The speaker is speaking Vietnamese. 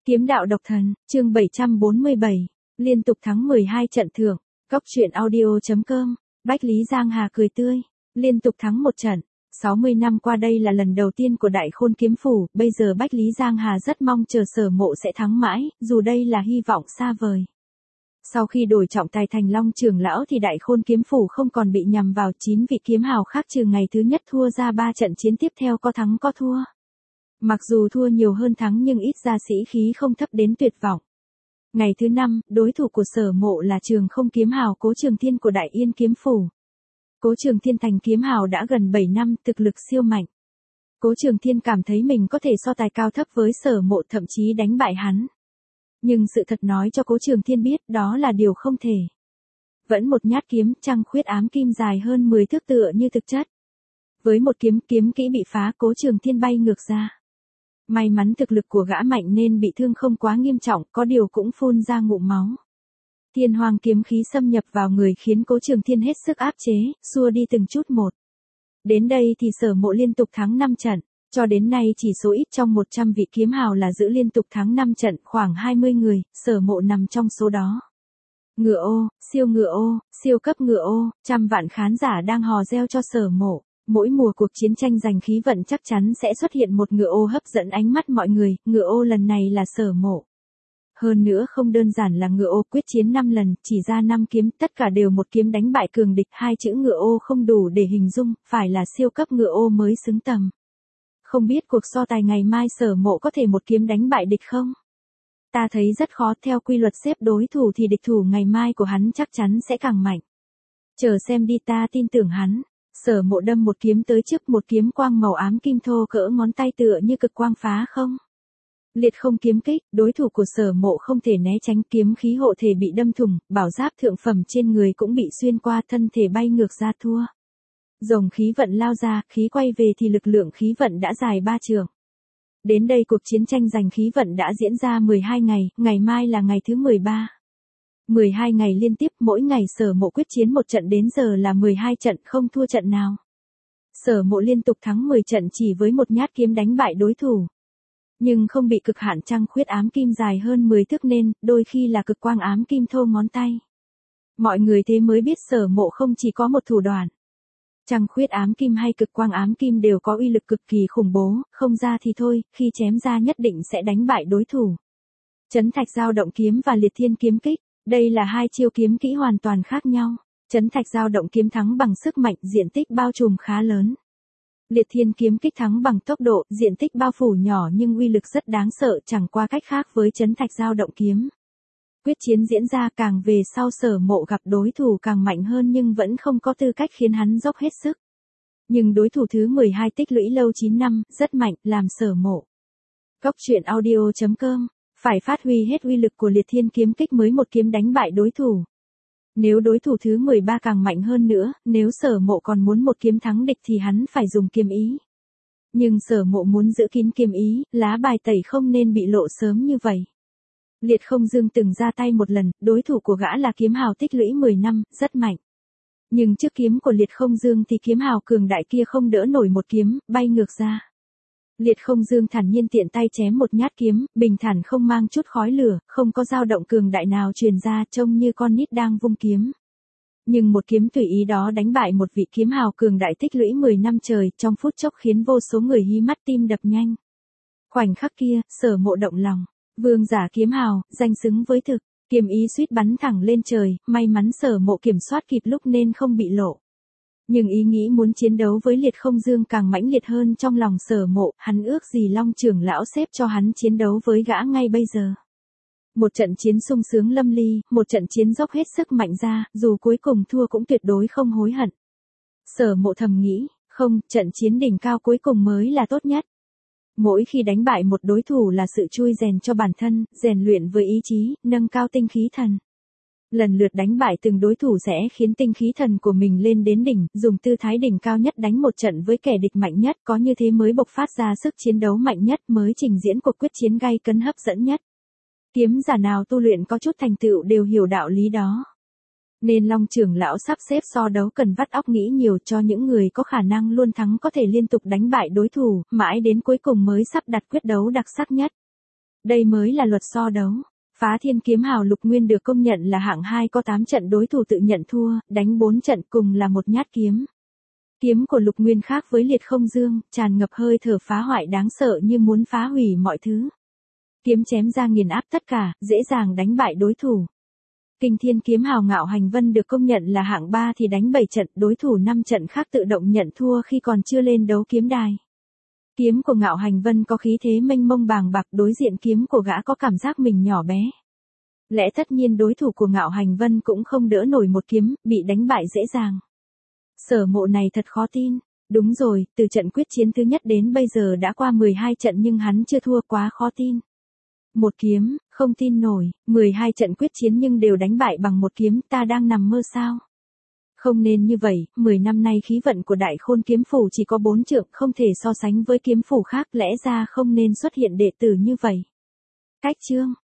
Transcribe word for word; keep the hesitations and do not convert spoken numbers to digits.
Kiếm đạo độc thần, chương bảy trăm bốn mươi bảy, liên tục thắng mười hai trận thưởng, Cốc truyện audio.com, Bách Lý Giang Hà cười tươi, liên tục thắng một trận, sáu mươi năm qua đây là lần đầu tiên của Đại Khôn kiếm phủ, bây giờ Bách Lý Giang Hà rất mong chờ Sở Mộ sẽ thắng mãi, dù đây là hy vọng xa vời. Sau khi đổi trọng tài thành Long trưởng lão thì Đại Khôn kiếm phủ không còn bị nhằm vào, chín vị kiếm hào khác trừ ngày thứ nhất thua ra ba trận chiến tiếp theo có thắng có thua. Mặc dù thua nhiều hơn thắng nhưng ít ra sĩ khí không thấp đến tuyệt vọng. Ngày thứ năm, đối thủ của Sở Mộ là Trường Không kiếm hào Cố Trường Thiên của Đại Yên kiếm phủ. Cố Trường Thiên thành kiếm hào đã gần bảy năm, thực lực siêu mạnh. Cố Trường Thiên cảm thấy mình có thể so tài cao thấp với Sở Mộ, thậm chí đánh bại hắn. Nhưng sự thật nói cho Cố Trường Thiên biết đó là điều không thể. Vẫn một nhát kiếm trăng khuyết ám kim dài hơn mười thước tựa như thực chất. Với một kiếm kiếm kỹ bị phá, Cố Trường Thiên bay ngược ra. May mắn thực lực của gã mạnh nên bị thương không quá nghiêm trọng, có điều cũng phun ra ngụm máu. Thiên Hoàng kiếm khí xâm nhập vào người khiến Cố Trường Thiên hết sức áp chế, xua đi từng chút một. Đến đây thì Sở Mộ liên tục thắng năm trận, cho đến nay chỉ số ít trong một trăm vị kiếm hào là giữ liên tục thắng năm trận, khoảng hai mươi người, Sở Mộ nằm trong số đó. Ngựa ô, siêu ngựa ô, siêu cấp ngựa ô, trăm vạn khán giả đang hò reo cho Sở Mộ. Mỗi mùa cuộc chiến tranh giành khí vận chắc chắn sẽ xuất hiện một ngựa ô hấp dẫn ánh mắt mọi người, ngựa ô lần này là Sở Mộ. Hơn nữa không đơn giản là ngựa ô, quyết chiến năm lần, chỉ ra năm kiếm, tất cả đều một kiếm đánh bại cường địch, hai chữ ngựa ô không đủ để hình dung, phải là siêu cấp ngựa ô mới xứng tầm. Không biết cuộc so tài ngày mai Sở Mộ có thể một kiếm đánh bại địch không? Ta thấy rất khó, theo quy luật xếp đối thủ thì địch thủ ngày mai của hắn chắc chắn sẽ càng mạnh. Chờ xem đi, ta tin tưởng hắn. Sở Mộ đâm một kiếm tới trước, một kiếm quang màu ám kim thô cỡ ngón tay tựa như cực quang phá không. Liệt không kiếm kích, đối thủ của Sở Mộ không thể né tránh, kiếm khí hộ thể bị đâm thủng, bảo giáp thượng phẩm trên người cũng bị xuyên qua, thân thể bay ngược ra thua. Rồng khí vận lao ra, khí quay về thì lực lượng khí vận đã dài ba trượng. Đến đây cuộc chiến tranh giành khí vận đã diễn ra mười hai ngày, ngày mai là ngày thứ mười ba. mười hai ngày liên tiếp, mỗi ngày Sở Mộ quyết chiến một trận, đến giờ là mười hai trận, không thua trận nào. Sở Mộ liên tục thắng mười trận chỉ với một nhát kiếm đánh bại đối thủ. Nhưng không bị cực hạn trăng khuyết ám kim dài hơn mười thước nên, đôi khi là cực quang ám kim thô ngón tay. Mọi người thế mới biết Sở Mộ không chỉ có một thủ đoạn. Trăng khuyết ám kim hay cực quang ám kim đều có uy lực cực kỳ khủng bố, không ra thì thôi, khi chém ra nhất định sẽ đánh bại đối thủ. Chấn thạch dao động kiếm và liệt thiên kiếm kích. Đây là hai chiêu kiếm kỹ hoàn toàn khác nhau. Chấn thạch dao động kiếm thắng bằng sức mạnh, diện tích bao trùm khá lớn. Liệt thiên kiếm kích thắng bằng tốc độ, diện tích bao phủ nhỏ nhưng uy lực rất đáng sợ, chẳng qua cách khác với chấn thạch dao động kiếm. Quyết chiến diễn ra, càng về sau Sở Mộ gặp đối thủ càng mạnh hơn nhưng vẫn không có tư cách khiến hắn dốc hết sức. Nhưng đối thủ thứ mười hai tích lũy lâu chín năm, rất mạnh, làm Sở Mộ. Cốc truyện audio.com, phải phát huy hết uy lực của liệt thiên kiếm kích mới một kiếm đánh bại đối thủ. Nếu đối thủ thứ mười ba càng mạnh hơn nữa, nếu Sở Mộ còn muốn một kiếm thắng địch thì hắn phải dùng kiếm ý. Nhưng Sở Mộ muốn giữ kín kiếm ý, lá bài tẩy không nên bị lộ sớm như vậy. Liệt Không Dương từng ra tay một lần, đối thủ của gã là kiếm hào tích lũy mười năm, rất mạnh. Nhưng trước kiếm của Liệt Không Dương thì kiếm hào cường đại kia không đỡ nổi một kiếm, bay ngược ra. Liệt Không Dương thản nhiên tiện tay chém một nhát kiếm, bình thản không mang chút khói lửa, không có dao động cường đại nào truyền ra, trông như con nít đang vung kiếm. Nhưng một kiếm tùy ý đó đánh bại một vị kiếm hào cường đại tích lũy mười năm trời, trong phút chốc khiến vô số người hí mắt tim đập nhanh. Khoảnh khắc kia, Sở Mộ động lòng. Vương giả kiếm hào, danh xứng với thực, kiếm ý suýt bắn thẳng lên trời, may mắn Sở Mộ kiểm soát kịp lúc nên không bị lộ. Nhưng ý nghĩ muốn chiến đấu với Liệt Không Dương càng mãnh liệt hơn trong lòng Sở Mộ, hắn ước gì Long trưởng lão xếp cho hắn chiến đấu với gã ngay bây giờ. Một trận chiến sung sướng lâm ly, một trận chiến dốc hết sức mạnh ra, dù cuối cùng thua cũng tuyệt đối không hối hận. Sở Mộ thầm nghĩ, không, trận chiến đỉnh cao cuối cùng mới là tốt nhất. Mỗi khi đánh bại một đối thủ là sự chui rèn cho bản thân, rèn luyện với ý chí, nâng cao tinh khí thần. Lần lượt đánh bại từng đối thủ sẽ khiến tinh khí thần của mình lên đến đỉnh, dùng tư thái đỉnh cao nhất đánh một trận với kẻ địch mạnh nhất, có như thế mới bộc phát ra sức chiến đấu mạnh nhất, mới trình diễn cuộc quyết chiến gay cấn hấp dẫn nhất. Kiếm giả nào tu luyện có chút thành tựu đều hiểu đạo lý đó. Nên Long trưởng lão sắp xếp so đấu cần vắt óc nghĩ nhiều, cho những người có khả năng luôn thắng có thể liên tục đánh bại đối thủ, mãi đến cuối cùng mới sắp đặt quyết đấu đặc sắc nhất. Đây mới là luật so đấu. Phá Thiên kiếm hào Lục Nguyên được công nhận là hạng hai có tám trận đối thủ tự nhận thua, đánh bốn trận cùng là một nhát kiếm. Kiếm của Lục Nguyên khác với Liệt Không Dương, tràn ngập hơi thở phá hoại đáng sợ như muốn phá hủy mọi thứ. Kiếm chém ra nghiền áp tất cả, dễ dàng đánh bại đối thủ. Kinh Thiên kiếm hào Ngạo Hành Vân được công nhận là hạng ba thì đánh bảy trận, đối thủ năm trận khác tự động nhận thua khi còn chưa lên đấu kiếm đài. Kiếm của Ngạo Hành Vân có khí thế mênh mông bàng bạc, đối diện kiếm của gã có cảm giác mình nhỏ bé. Lẽ tất nhiên đối thủ của Ngạo Hành Vân cũng không đỡ nổi một kiếm, bị đánh bại dễ dàng. Sở Mộ này thật khó tin. Đúng rồi, từ trận quyết chiến thứ nhất đến bây giờ đã qua mười hai trận nhưng hắn chưa thua, quá khó tin. Một kiếm, không tin nổi, mười hai trận quyết chiến nhưng đều đánh bại bằng một kiếm, ta đang nằm mơ sao? Không nên như vậy, mười năm nay khí vận của Đại Khôn kiếm phủ chỉ có bốn trượng, không thể so sánh với kiếm phủ khác, lẽ ra không nên xuất hiện đệ tử như vậy. Cách chương